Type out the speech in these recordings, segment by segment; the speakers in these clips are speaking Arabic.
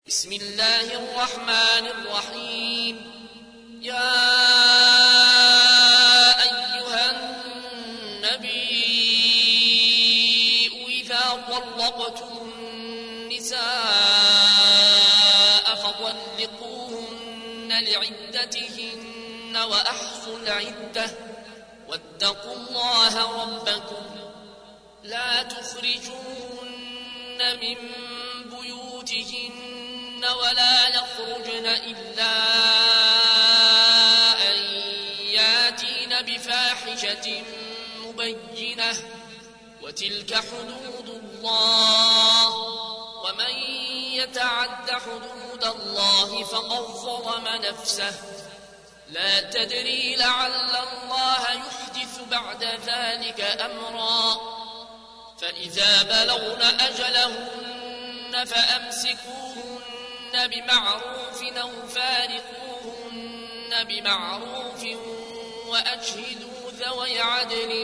بسم الله الرحمن الرحيم. يا أيها النبي إذا طلقتم النساء فطلقوهن لعدتهن وأحصوا العدة واتقوا الله ربكم لا تخرجوهن من بيوتهن ولا يخرجن إلا أن ياتين بفاحشة مبينة وتلك حدود الله ومن يتعد حدود الله فقد ظلم نفسه لا تدري لعل الله يحدث بعد ذلك أمرا فإذا بلغن أجلهن فأمسكوهن بمعروف أو فارقوهن بمعروف وأشهدوا ذوي عدل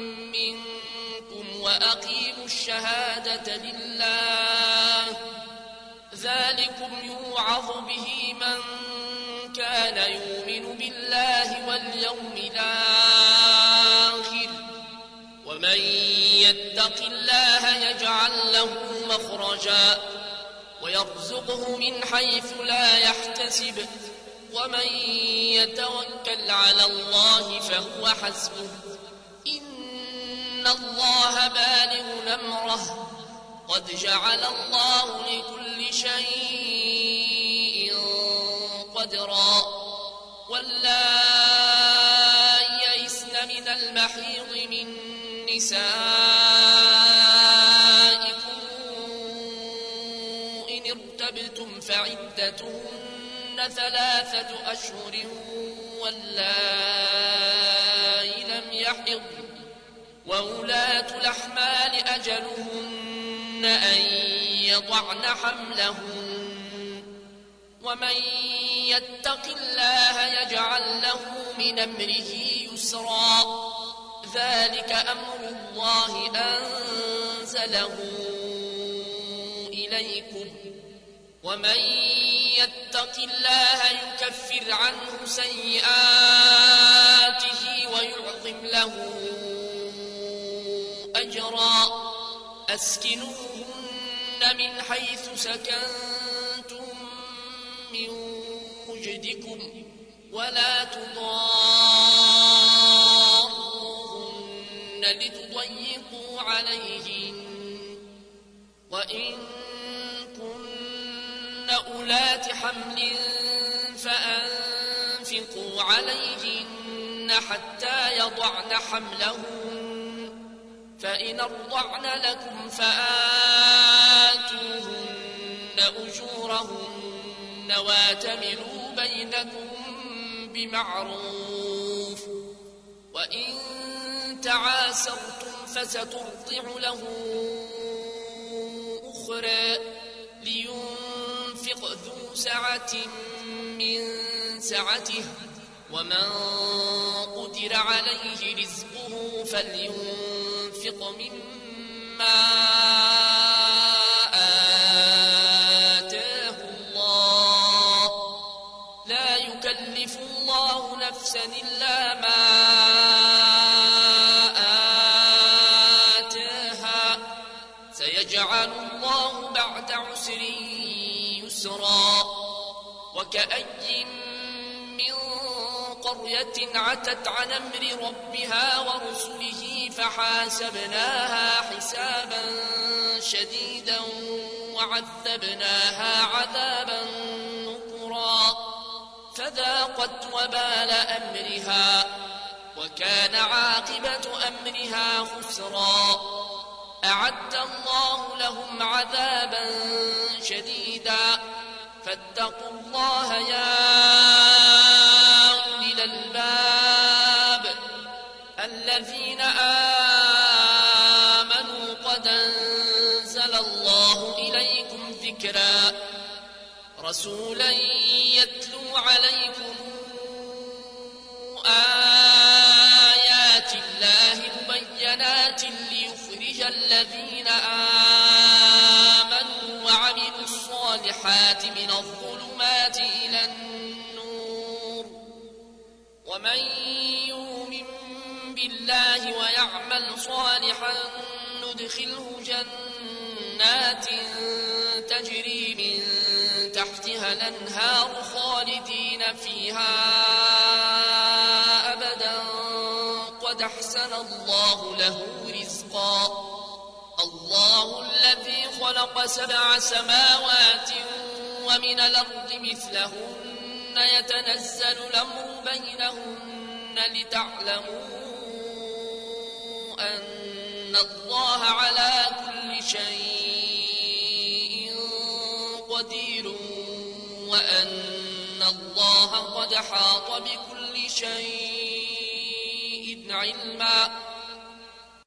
منكم وأقيموا الشهادة لله ذلكم يوعظ به من كان يؤمن بالله واليوم الآخر ومن يتق الله يجعل له مخرجا ويرزقه من حيث لا يحتسب ومن يتوكل على الله فهو حسبه إن الله بالغ أمره قد جعل الله لكل شيء قدرا واللائي يئسن من المحيض من نسائكم إن ارتبتم فعدتهن 3 أشهر واللائي لم يحضن وأولاة الأحمال أجلهن أن يضعن حملهن ومن يتق الله يجعل له من أمره يسرا ذلك أمر الله أنزله إليكم ومن يتق الله يكفر عنه سيئاته ويعظم له أجرا أسكنوهن من حيث سكنتم من وجدكم ولا تضاروهن لتضيقوا عليهن وإن كن أولات حمل فأنفقوا عليهن حتى يضعن حملهن فإن أرضعن لكم فآتوهن أجورهن واتمروا بينكم بمعروف وإن تعاسرتم فسترضع له أخرى لينفق ذو سعة من سعته ومن قدر عليه رزقه فلينفق مما آتاه الله لا يكلف الله نفسا إلا ما آتاها سيجعل الله بعد عسر يسرا وكأي من قرية عتت عن أمر ربها ورسله فحاسبناها حسابا شديدا وعذبناها عذابا نكرا فذاقت وبال أمرها وكان عاقبة أمرها خسرا أعد الله لهم عذابا شديدا فاتقوا الله يا أولي الألباب الذين آمنوا قد أنزل الله إليكم ذكرا رسولا يتلو عليكم آيات الله مبينات ليخرج الذين آمنوا وعملوا الصالحات الصالحات من الظلمات إلى النور ومن يؤمن بالله ويعمل صالحا ندخله جنات تجري من تحتها الأنهار خالدين فيها أبدا قد أحسن الله له رزقا الله الذي خلق 7 سماوات ومن الأرض مثلهن يتنزل الأمر بينهن لتعلموا أن الله على كل شيء قدير وأن الله قد حاط بكل شيء علما